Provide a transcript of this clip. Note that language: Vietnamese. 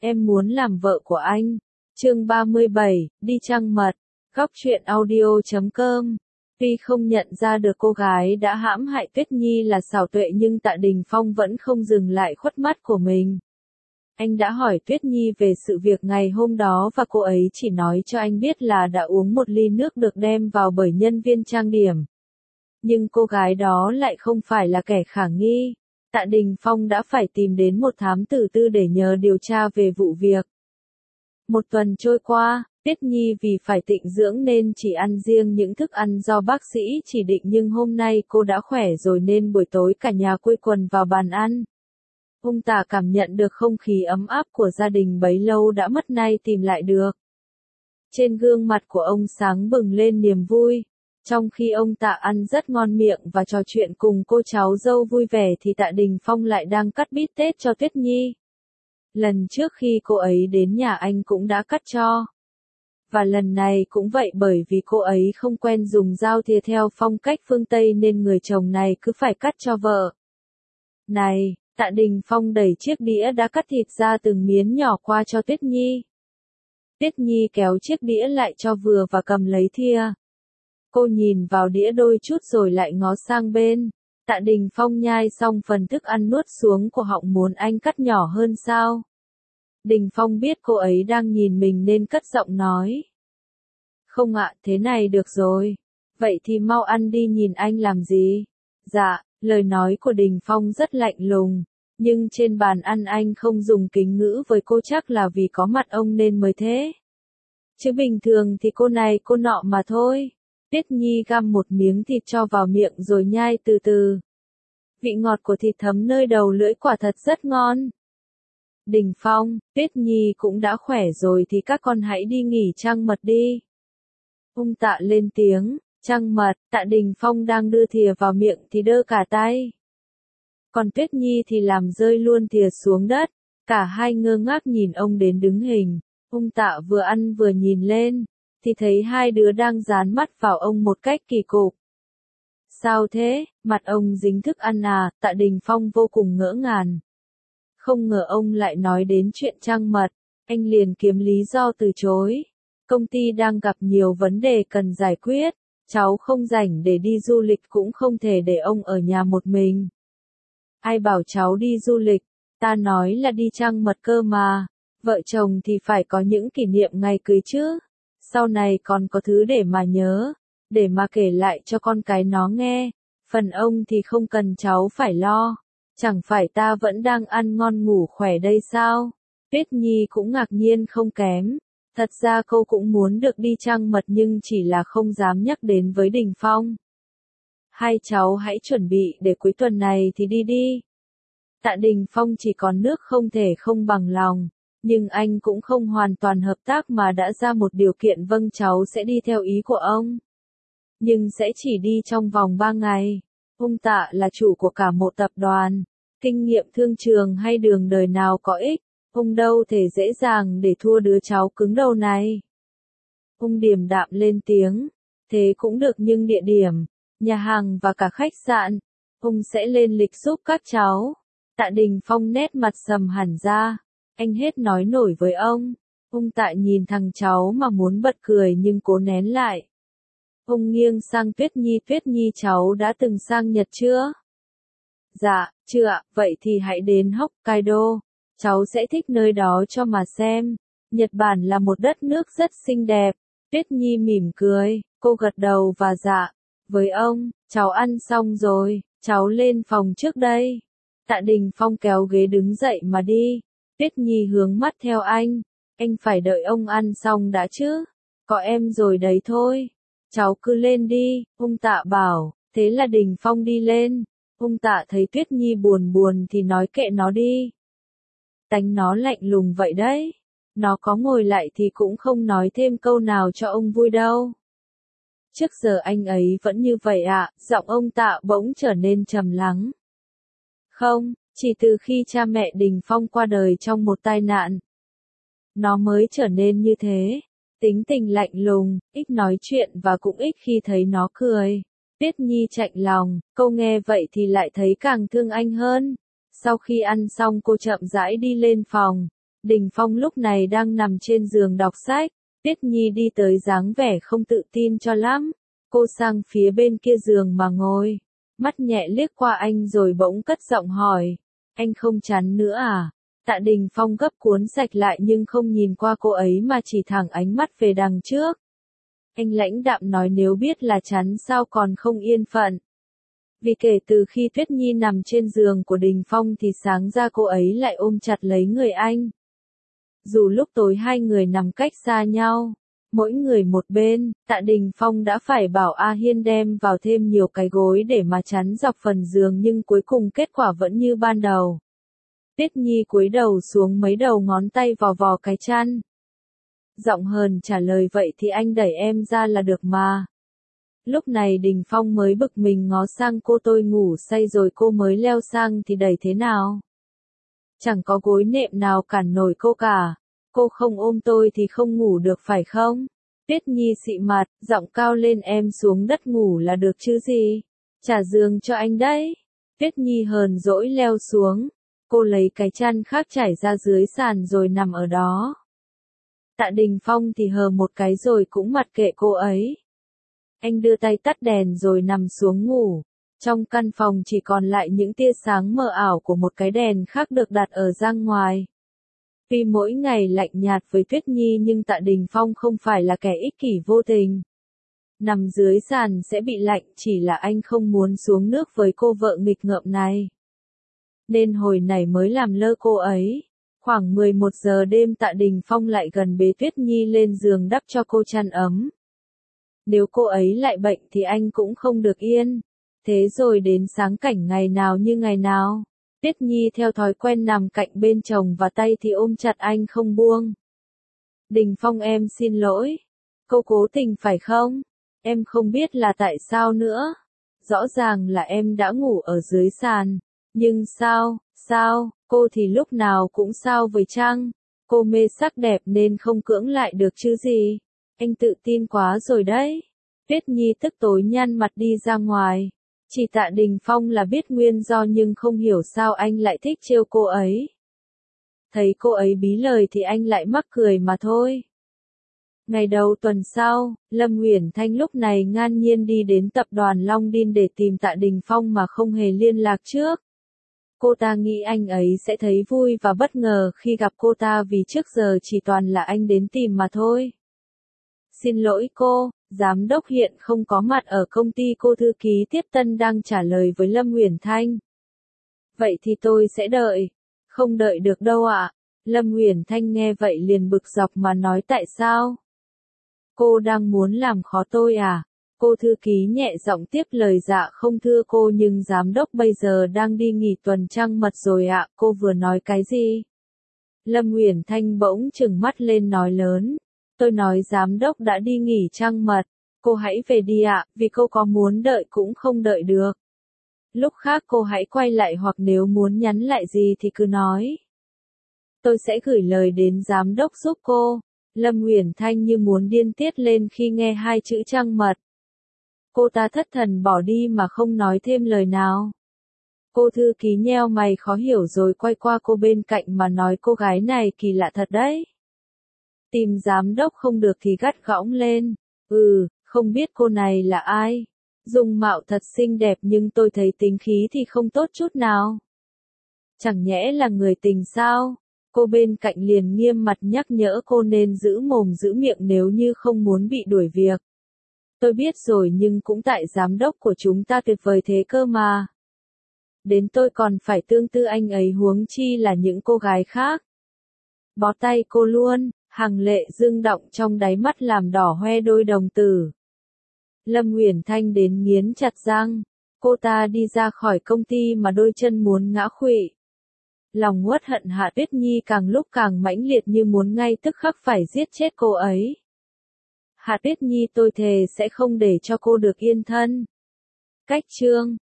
Em muốn làm vợ của anh. Chương 37, đi trăng mật. Góc truyện audio.com. Tuy không nhận ra được cô gái đã hãm hại Tuyết Nhi là xảo tuệ nhưng Tạ Đình Phong vẫn không dừng lại khuất mắt của mình. Anh đã hỏi Tuyết Nhi về sự việc ngày hôm đó và cô ấy chỉ nói cho anh biết là đã uống một ly nước được đem vào bởi nhân viên trang điểm. Nhưng cô gái đó lại không phải là kẻ khả nghi. Tạ Đình Phong đã phải tìm đến một thám tử tư để nhờ điều tra về vụ việc. Một tuần trôi qua, Tuyết Nhi vì phải tịnh dưỡng nên chỉ ăn riêng những thức ăn do bác sĩ chỉ định nhưng hôm nay cô đã khỏe rồi nên buổi tối cả nhà quây quần vào bàn ăn. Ông Tạ cảm nhận được không khí ấm áp của gia đình bấy lâu đã mất nay tìm lại được. Trên gương mặt của ông sáng bừng lên niềm vui. Trong khi ông Tạ ăn rất ngon miệng và trò chuyện cùng cô cháu dâu vui vẻ thì Tạ Đình Phong lại đang cắt bít tết cho Tuyết Nhi. Lần trước khi cô ấy đến nhà anh cũng đã cắt cho. Và lần này cũng vậy bởi vì cô ấy không quen dùng dao thìa theo phong cách phương Tây nên người chồng này cứ phải cắt cho vợ. Này, Tạ Đình Phong đẩy chiếc đĩa đã cắt thịt ra từng miếng nhỏ qua cho Tuyết Nhi. Tuyết Nhi kéo chiếc đĩa lại cho vừa và cầm lấy thìa. Cô nhìn vào đĩa đôi chút rồi lại ngó sang bên. Tạ Đình Phong nhai xong phần thức ăn nuốt xuống cổ họng muốn anh cắt nhỏ hơn sao. Đình Phong biết cô ấy đang nhìn mình nên cất giọng nói. Không ạ, thế này được rồi. Vậy thì mau ăn đi, nhìn anh làm gì. Dạ, lời nói của Đình Phong rất lạnh lùng. Nhưng trên bàn ăn anh không dùng kính ngữ với cô, chắc là vì có mặt ông nên mới thế. Chứ bình thường thì cô này cô nọ mà thôi. Tuyết Nhi găm một miếng thịt cho vào miệng rồi nhai từ từ. Vị ngọt của thịt thấm nơi đầu lưỡi quả thật rất ngon. Đình Phong, Tuyết Nhi cũng đã khỏe rồi thì các con hãy đi nghỉ trăng mật đi. Ông Tạ lên tiếng, trăng mật. Tạ Đình Phong đang đưa thìa vào miệng thì đơ cả tay. Còn Tuyết Nhi thì làm rơi luôn thìa xuống đất. Cả hai ngơ ngác nhìn ông đến đứng hình. Ông Tạ vừa ăn vừa nhìn lên, thì thấy hai đứa đang dán mắt vào ông một cách kỳ cục. Sao thế, mặt ông dính thức ăn à? Tạ Đình Phong vô cùng ngỡ ngàng. Không ngờ ông lại nói đến chuyện trăng mật, anh liền kiếm lý do từ chối. Công ty đang gặp nhiều vấn đề cần giải quyết, cháu không rảnh để đi du lịch cũng không thể để ông ở nhà một mình. Ai bảo cháu đi du lịch, ta nói là đi trăng mật cơ mà, vợ chồng thì phải có những kỷ niệm ngày cưới chứ. Sau này còn có thứ để mà nhớ, để mà kể lại cho con cái nó nghe. Phần ông thì không cần cháu phải lo. Chẳng phải ta vẫn đang ăn ngon ngủ khỏe đây sao? Tuyết Nhi cũng ngạc nhiên không kém. Thật ra cô cũng muốn được đi trăng mật nhưng chỉ là không dám nhắc đến với Đình Phong. Hai cháu hãy chuẩn bị để cuối tuần này thì đi đi. Tạ Đình Phong chỉ còn nước không thể không bằng lòng. Nhưng anh cũng không hoàn toàn hợp tác mà đã ra một điều kiện. Vâng, cháu sẽ đi theo ý của ông. Nhưng sẽ chỉ đi trong vòng 3 ngày. Ông Tạ là chủ của cả một tập đoàn. Kinh nghiệm thương trường hay đường đời nào có ích. Ông đâu thể dễ dàng để thua đứa cháu cứng đầu này. Ông điềm đạm lên tiếng. Thế cũng được nhưng địa điểm, nhà hàng và cả khách sạn, ông sẽ lên lịch giúp các cháu. Tạ Đình Phong nét mặt sầm hẳn ra. Anh hết nói nổi với ông. Ông Tạ nhìn thằng cháu mà muốn bật cười nhưng cố nén lại. Ông nghiêng sang Tuyết Nhi cháu đã từng sang Nhật chưa? Dạ, chưa ạ, vậy thì hãy đến Hokkaido. Cháu sẽ thích nơi đó cho mà xem. Nhật Bản là một đất nước rất xinh đẹp. Tuyết Nhi mỉm cười, cô gật đầu và dạ. Với ông, cháu ăn xong rồi, cháu lên phòng trước đây. Tạ Đình Phong kéo ghế đứng dậy mà đi. Tuyết Nhi hướng mắt theo anh phải đợi ông ăn xong đã chứ. Có em rồi đấy thôi. Cháu cứ lên đi, ông Tạ bảo. Thế là Đình Phong đi lên. Ông Tạ thấy Tuyết Nhi buồn buồn thì nói kệ nó đi. Tánh nó lạnh lùng vậy đấy. Nó có ngồi lại thì cũng không nói thêm câu nào cho ông vui đâu. Trước giờ anh ấy vẫn như vậy ạ. Giọng ông Tạ bỗng trở nên trầm lắng. Không, chỉ từ khi cha mẹ Đình Phong qua đời trong một tai nạn, nó mới trở nên như thế. Tính tình lạnh lùng, ít nói chuyện và cũng ít khi thấy nó cười. Tuyết Nhi chạnh lòng, cô nghe vậy thì lại thấy càng thương anh hơn. Sau khi ăn xong cô chậm rãi đi lên phòng. Đình Phong lúc này đang nằm trên giường đọc sách, Tuyết Nhi đi tới dáng vẻ không tự tin cho lắm. Cô sang phía bên kia giường mà ngồi, mắt nhẹ liếc qua anh rồi bỗng cất giọng hỏi, anh không chán nữa à? Tạ Đình Phong gấp cuốn sạch lại nhưng không nhìn qua cô ấy mà chỉ thẳng ánh mắt về đằng trước. Anh lãnh đạm nói nếu biết là chán sao còn không yên phận. Vì kể từ khi Tuyết Nhi nằm trên giường của Đình Phong thì sáng ra cô ấy lại ôm chặt lấy người anh. Dù lúc tối hai người nằm cách xa nhau, mỗi người một bên, Tạ Đình Phong đã phải bảo A Hiên đem vào thêm nhiều cái gối để mà chắn dọc phần giường nhưng cuối cùng kết quả vẫn như ban đầu. Tuyết Nhi cúi đầu xuống mấy đầu ngón tay vò vò cái chăn. Giọng hờn trả lời vậy thì anh đẩy em ra là được mà. Lúc này Đình Phong mới bực mình ngó sang cô tôi ngủ say rồi cô mới leo sang thì đẩy thế nào? Chẳng có gối nệm nào cản nổi cô cả. Cô không ôm tôi thì không ngủ được phải không? Tuyết Nhi xị mặt, giọng cao lên em xuống đất ngủ là được chứ gì? Trả giường cho anh đấy. Tuyết Nhi hờn dỗi leo xuống. Cô lấy cái chăn khác trải ra dưới sàn rồi nằm ở đó. Tạ Đình Phong thì hờ một cái rồi cũng mặc kệ cô ấy. Anh đưa tay tắt đèn rồi nằm xuống ngủ. Trong căn phòng chỉ còn lại những tia sáng mờ ảo của một cái đèn khác được đặt ở giang ngoài. Vì mỗi ngày lạnh nhạt với Tuyết Nhi nhưng Tạ Đình Phong không phải là kẻ ích kỷ vô tình. Nằm dưới sàn sẽ bị lạnh chỉ là anh không muốn xuống nước với cô vợ nghịch ngợm này. Nên hồi này mới làm lơ cô ấy. Khoảng 11 giờ đêm Tạ Đình Phong lại gần bế Tuyết Nhi lên giường đắp cho cô chăn ấm. Nếu cô ấy lại bệnh thì anh cũng không được yên. Thế rồi đến sáng cảnh ngày nào như ngày nào. Tuyết Nhi theo thói quen nằm cạnh bên chồng và tay thì ôm chặt anh không buông. Đình Phong em xin lỗi. Cô cố tình phải không? Em không biết là tại sao nữa. Rõ ràng là em đã ngủ ở dưới sàn. Nhưng sao, cô thì lúc nào cũng sao với chăng? Cô mê sắc đẹp nên không cưỡng lại được chứ gì. Anh tự tin quá rồi đấy. Tuyết Nhi tức tối nhăn mặt đi ra ngoài. Chỉ Tạ Đình Phong là biết nguyên do nhưng không hiểu sao anh lại thích trêu cô ấy. Thấy cô ấy bí lời thì anh lại mắc cười mà thôi. Ngày đầu tuần sau, Lâm Uyển Thanh lúc này ngang nhiên đi đến tập đoàn Long Đin để tìm Tạ Đình Phong mà không hề liên lạc trước. Cô ta nghĩ anh ấy sẽ thấy vui và bất ngờ khi gặp cô ta vì trước giờ chỉ toàn là anh đến tìm mà thôi. Xin lỗi cô, giám đốc hiện không có mặt ở công ty, cô thư ký tiếp tân đang trả lời với Lâm Uyển Thanh. Vậy thì tôi sẽ đợi. Không đợi được đâu ạ. Lâm Uyển Thanh nghe vậy liền bực dọc mà nói tại sao? Cô đang muốn làm khó tôi à? Cô thư ký nhẹ giọng tiếp lời dạ không thưa cô nhưng giám đốc bây giờ đang đi nghỉ tuần trăng mật rồi ạ, cô vừa nói cái gì? Lâm Uyển Thanh bỗng trừng mắt lên nói lớn. Tôi nói giám đốc đã đi nghỉ trăng mật, cô hãy về đi ạ, vì cô có muốn đợi cũng không đợi được. Lúc khác cô hãy quay lại hoặc nếu muốn nhắn lại gì thì cứ nói. Tôi sẽ gửi lời đến giám đốc giúp cô. Lâm Uyển Thanh như muốn điên tiết lên khi nghe hai chữ trăng mật. Cô ta thất thần bỏ đi mà không nói thêm lời nào. Cô thư ký nheo mày khó hiểu rồi quay qua cô bên cạnh mà nói cô gái này kỳ lạ thật đấy. Tìm giám đốc không được thì gắt gỏng lên. Không biết cô này là ai. Dung mạo thật xinh đẹp nhưng tôi thấy tính khí thì không tốt chút nào. Chẳng nhẽ là người tình sao? Cô bên cạnh liền nghiêm mặt nhắc nhở cô nên giữ mồm giữ miệng nếu như không muốn bị đuổi việc. Tôi biết rồi nhưng cũng tại giám đốc của chúng ta tuyệt vời thế cơ mà. Đến tôi còn phải tương tư anh ấy huống chi là những cô gái khác. Bó tay cô luôn, hàng lệ rưng động trong đáy mắt làm đỏ hoe đôi đồng tử. Lâm Uyển Thanh đến nghiến chặt răng. Cô ta đi ra khỏi công ty mà đôi chân muốn ngã khuỵu. Lòng uất hận Hạ Tuyết Nhi càng lúc càng mãnh liệt như muốn ngay tức khắc phải giết chết cô ấy. Hạ Tuyết Nhi tôi thề sẽ không để cho cô được yên thân. Cách chương